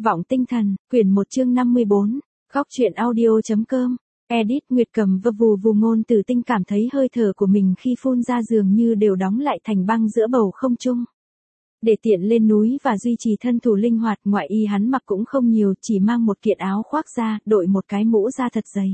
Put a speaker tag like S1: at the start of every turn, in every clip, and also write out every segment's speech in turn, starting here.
S1: Vọng tinh thần, quyển 1 chương 54, góc truyện audio.com, edit Nguyệt Cầm vù vù. Ngôn Tử Tinh cảm thấy hơi thở của mình khi phun ra dường như đều đóng lại thành băng giữa bầu không trung. Để tiện lên núi và duy trì thân thủ linh hoạt, ngoại y hắn mặc cũng không nhiều, chỉ mang một kiện áo khoác da, đội một cái mũ da thật dày.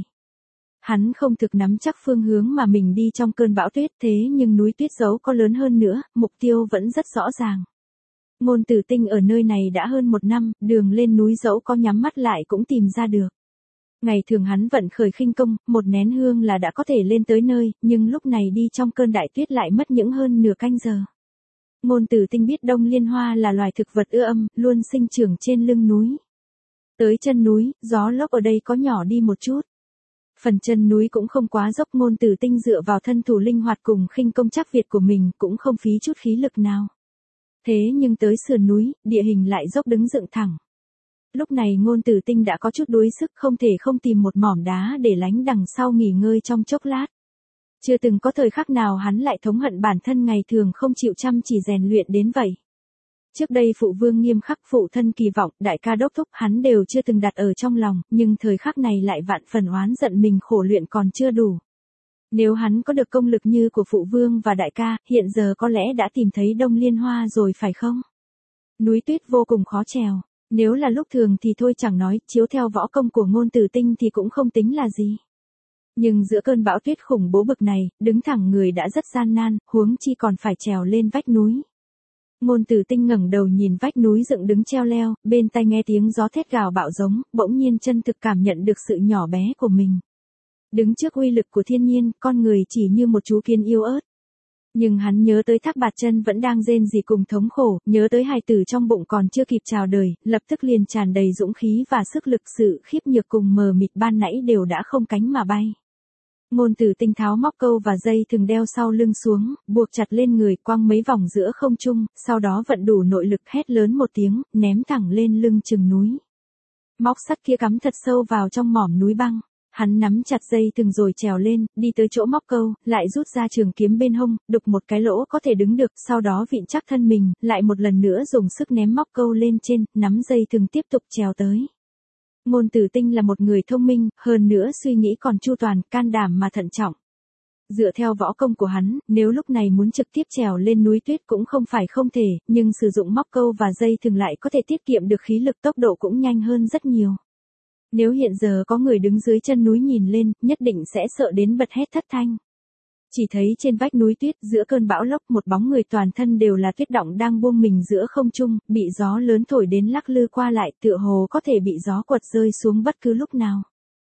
S1: Hắn không thực nắm chắc phương hướng mà mình đi trong cơn bão tuyết, thế nhưng núi tuyết dẫu có lớn hơn nữa, mục tiêu vẫn rất rõ ràng. Ngôn Tử Tinh ở nơi này đã hơn 1 năm, đường lên núi dẫu có nhắm mắt lại cũng tìm ra được. Ngày thường hắn vận khởi khinh công, một nén hương là đã có thể lên tới nơi, nhưng lúc này đi trong cơn đại tuyết lại mất những hơn nửa canh giờ. Ngôn Tử Tinh biết Đông Liên Hoa là loài thực vật ưa âm, luôn sinh trưởng trên lưng núi. Tới chân núi, gió lốc ở đây có nhỏ đi một chút. Phần chân núi cũng không quá dốc, Ngôn Tử Tinh dựa vào thân thủ linh hoạt cùng khinh công chắc Việt của mình cũng không phí chút khí lực nào. Thế nhưng tới sườn núi, địa hình lại dốc đứng dựng thẳng. Lúc này Ngôn Tử Tinh đã có chút đuối sức, không thể không tìm một mỏm đá để lánh đằng sau nghỉ ngơi trong chốc lát. Chưa từng có thời khắc nào hắn lại thống hận bản thân ngày thường không chịu chăm chỉ rèn luyện đến vậy. Trước đây phụ vương nghiêm khắc, phụ thân kỳ vọng, đại ca đốc thúc hắn đều chưa từng đặt ở trong lòng, nhưng thời khắc này lại vạn phần oán giận mình khổ luyện còn chưa đủ. Nếu hắn có được công lực như của phụ vương và đại ca, hiện giờ có lẽ đã tìm thấy Đông Liên Hoa rồi phải không? Núi tuyết vô cùng khó trèo, nếu là lúc thường thì thôi chẳng nói, chiếu theo võ công của Ngôn Tử Tinh thì cũng không tính là gì. Nhưng giữa cơn bão tuyết khủng bố bực này, đứng thẳng người đã rất gian nan, huống chi còn phải trèo lên vách núi. Ngôn Tử Tinh ngẩng đầu nhìn vách núi dựng đứng treo leo, bên tai nghe tiếng gió thét gào bạo giống, bỗng nhiên chân thực cảm nhận được sự nhỏ bé của mình. Đứng trước uy lực của thiên nhiên, con người chỉ như một chú kiến yếu ớt. Nhưng hắn nhớ tới Thác Bạt Chân vẫn đang rên rỉ cùng thống khổ, nhớ tới hài tử trong bụng còn chưa kịp chào đời, lập tức liền tràn đầy dũng khí và sức lực, sự khiếp nhược cùng mờ mịt ban nãy đều đã không cánh mà bay. Ngôn Tử Tinh tháo móc câu và dây thừng đeo sau lưng xuống, buộc chặt lên người, quăng mấy vòng giữa không trung, sau đó vận đủ nội lực hét lớn một tiếng, ném thẳng lên lưng chừng núi. Móc sắt kia cắm thật sâu vào trong mỏm núi băng. Hắn nắm chặt dây thừng rồi trèo lên, đi tới chỗ móc câu, lại rút ra trường kiếm bên hông, đục một cái lỗ có thể đứng được, sau đó vịn chắc thân mình, lại một lần nữa dùng sức ném móc câu lên trên, nắm dây thừng tiếp tục trèo tới. Ngôn Tử Tinh là một người thông minh, hơn nữa suy nghĩ còn chu toàn, can đảm mà thận trọng. Dựa theo võ công của hắn, nếu lúc này muốn trực tiếp trèo lên núi tuyết cũng không phải không thể, nhưng sử dụng móc câu và dây thừng lại có thể tiết kiệm được khí lực, tốc độ cũng nhanh hơn rất nhiều. Nếu hiện giờ có người đứng dưới chân núi nhìn lên, nhất định sẽ sợ đến bật hét thất thanh. Chỉ thấy trên vách núi tuyết, giữa cơn bão lốc, một bóng người toàn thân đều là tuyết đọng đang buông mình giữa không trung, bị gió lớn thổi đến lắc lư qua lại, tựa hồ có thể bị gió quật rơi xuống bất cứ lúc nào.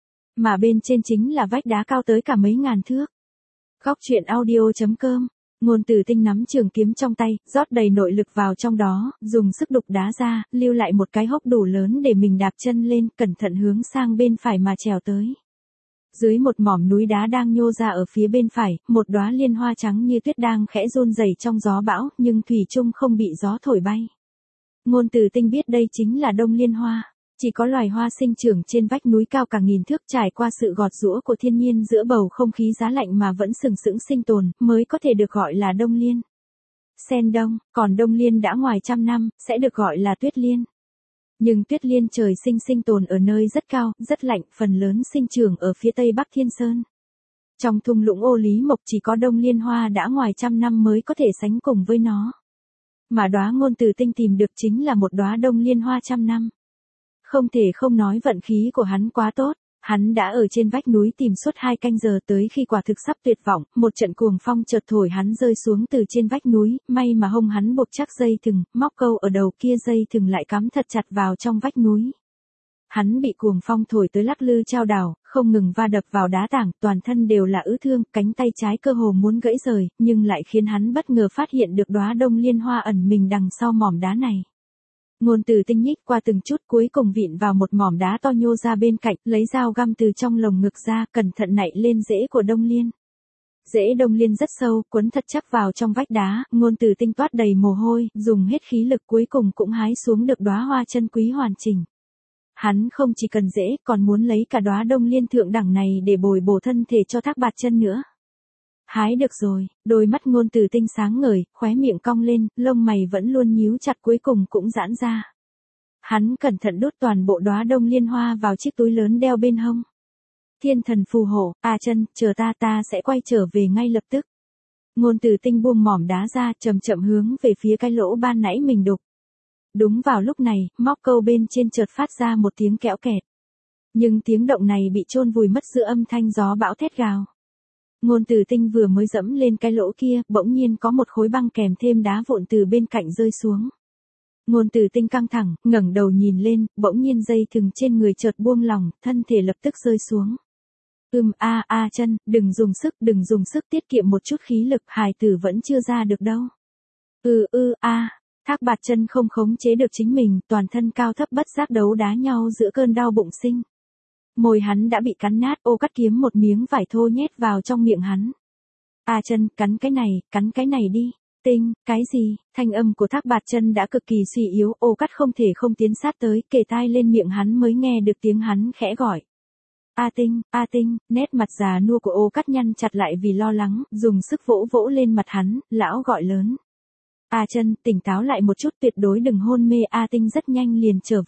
S1: Mà bên trên chính là vách đá cao tới cả mấy ngàn thước. Góc truyện audio.com. Ngôn Tử Tinh nắm trường kiếm trong tay, rót đầy nội lực vào trong đó, dùng sức đục đá ra, lưu lại một cái hốc đủ lớn để mình đạp chân lên, cẩn thận hướng sang bên phải mà trèo tới. Dưới một mỏm núi đá đang nhô ra ở phía bên phải, một đóa liên hoa trắng như tuyết đang khẽ run rẩy trong gió bão, nhưng thủy chung không bị gió thổi bay. Ngôn Tử Tinh biết đây chính là Đông Liên Hoa. Chỉ có loài hoa sinh trưởng trên vách núi cao cả nghìn thước, trải qua sự gọt giũa của thiên nhiên giữa bầu không khí giá lạnh mà vẫn sừng sững sinh tồn, mới có thể được gọi là Đông Liên. Sen đông, còn Đông Liên đã ngoài 100 năm, sẽ được gọi là Tuyết Liên. Nhưng Tuyết Liên trời sinh tồn ở nơi rất cao, rất lạnh, phần lớn sinh trưởng ở phía tây bắc Thiên Sơn. Trong thung lũng Ô Lý Mộc chỉ có Đông Liên Hoa đã ngoài 100 năm mới có thể sánh cùng với nó. Mà đóa Ngôn Tử Tinh tìm được chính là một đóa Đông Liên Hoa 100 năm. Không thể không nói vận khí của hắn quá tốt, hắn đã ở trên vách núi tìm suốt 2 canh giờ, tới khi quả thực sắp tuyệt vọng, một trận cuồng phong chợt thổi hắn rơi xuống từ trên vách núi, may mà hông hắn buộc chắc dây thừng, móc câu ở đầu kia dây thừng lại cắm thật chặt vào trong vách núi. Hắn bị cuồng phong thổi tới lắc lư chao đảo, không ngừng va đập vào đá tảng, toàn thân đều là ứ thương, cánh tay trái cơ hồ muốn gãy rời, nhưng lại khiến hắn bất ngờ phát hiện được đóa Đông Liên Hoa ẩn mình đằng sau mỏm đá này. Ngôn Tử Tinh nhích qua từng chút, cuối cùng vịn vào một mỏm đá to nhô ra bên cạnh, lấy dao găm từ trong lồng ngực ra, cẩn thận nạy lên rễ của Đông Liên. Rễ Đông Liên rất sâu, quấn thật chắc vào trong vách đá, Ngôn Tử Tinh toát đầy mồ hôi, dùng hết khí lực cuối cùng cũng hái xuống được đóa hoa chân quý hoàn chỉnh. Hắn không chỉ cần rễ, còn muốn lấy cả đóa Đông Liên thượng đẳng này để bồi bổ thân thể cho Thác Bạt Chân nữa. Hái được rồi, đôi mắt Ngôn Tử Tinh sáng ngời, khóe miệng cong lên, lông mày vẫn luôn nhíu chặt cuối cùng cũng giãn ra. Hắn cẩn thận đút toàn bộ đóa đông liên hoa vào chiếc túi lớn đeo bên hông. Thiên thần phù hộ, A Chân, chờ ta sẽ quay trở về ngay lập tức. Ngôn Tử Tinh buông mỏm đá ra, chậm chậm hướng về phía cái lỗ ban nãy mình đục. Đúng vào lúc này, móc câu bên trên chợt phát ra một tiếng kẽo kẹt. Nhưng tiếng động này bị chôn vùi mất giữa âm thanh gió bão thét gào. Ngôn Tử Tinh vừa mới dẫm lên cái lỗ kia, bỗng nhiên có một khối băng kèm thêm đá vụn từ bên cạnh rơi xuống. Ngôn Tử Tinh căng thẳng, ngẩng đầu nhìn lên, bỗng nhiên dây thừng trên người chợt buông lỏng, thân thể lập tức rơi xuống. A Chân, đừng dùng sức tiết kiệm một chút khí lực, hài tử vẫn chưa ra được đâu. Thác Bạt Chân không khống chế được chính mình, toàn thân cao thấp bất giác đấu đá nhau giữa cơn đau bụng sinh. Môi hắn đã bị cắn nát, Ô Cắt kiếm một miếng vải thô nhét vào trong miệng hắn. A Chân, cắn cái này đi. Tinh, cái gì? Thanh âm của Thác Bạt Chân đã cực kỳ suy yếu, Ô Cắt không thể không tiến sát tới, kề tai lên miệng hắn mới nghe được tiếng hắn khẽ gọi. A Tinh, nét mặt già nua của Ô Cắt nhăn chặt lại vì lo lắng, dùng sức vỗ vỗ lên mặt hắn, lão gọi lớn. A Chân, tỉnh táo lại một chút, tuyệt đối đừng hôn mê. A Tinh rất nhanh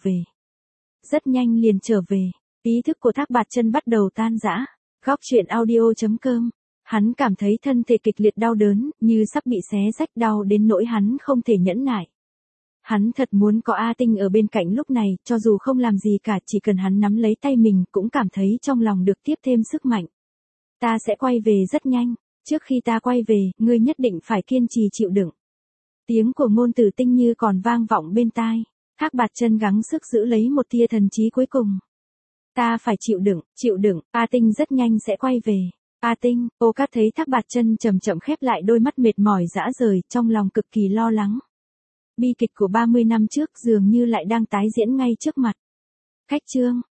S1: liền trở về. Ý thức của Thác Bạt Chân bắt đầu tan rã. Góc truyện audio.com. Hắn cảm thấy thân thể kịch liệt đau đớn, như sắp bị xé rách, đau đến nỗi hắn không thể nhẫn nại. Hắn thật muốn có A Tinh ở bên cạnh lúc này, cho dù không làm gì cả, chỉ cần hắn nắm lấy tay mình, cũng cảm thấy trong lòng được tiếp thêm sức mạnh. Ta sẽ quay về rất nhanh. Trước khi ta quay về, ngươi nhất định phải kiên trì chịu đựng. Tiếng của Ngôn Tử Tinh như còn vang vọng bên tai. Thác Bạt Chân gắng sức giữ lấy một tia thần trí cuối cùng. Ta phải chịu đựng, A Tinh rất nhanh sẽ quay về. A Tinh, Ô Cát thấy Thác Bạt Chân chậm chậm khép lại đôi mắt mệt mỏi rã rời, trong lòng cực kỳ lo lắng. Bi kịch của 30 năm trước dường như lại đang tái diễn ngay trước mặt. Khách chương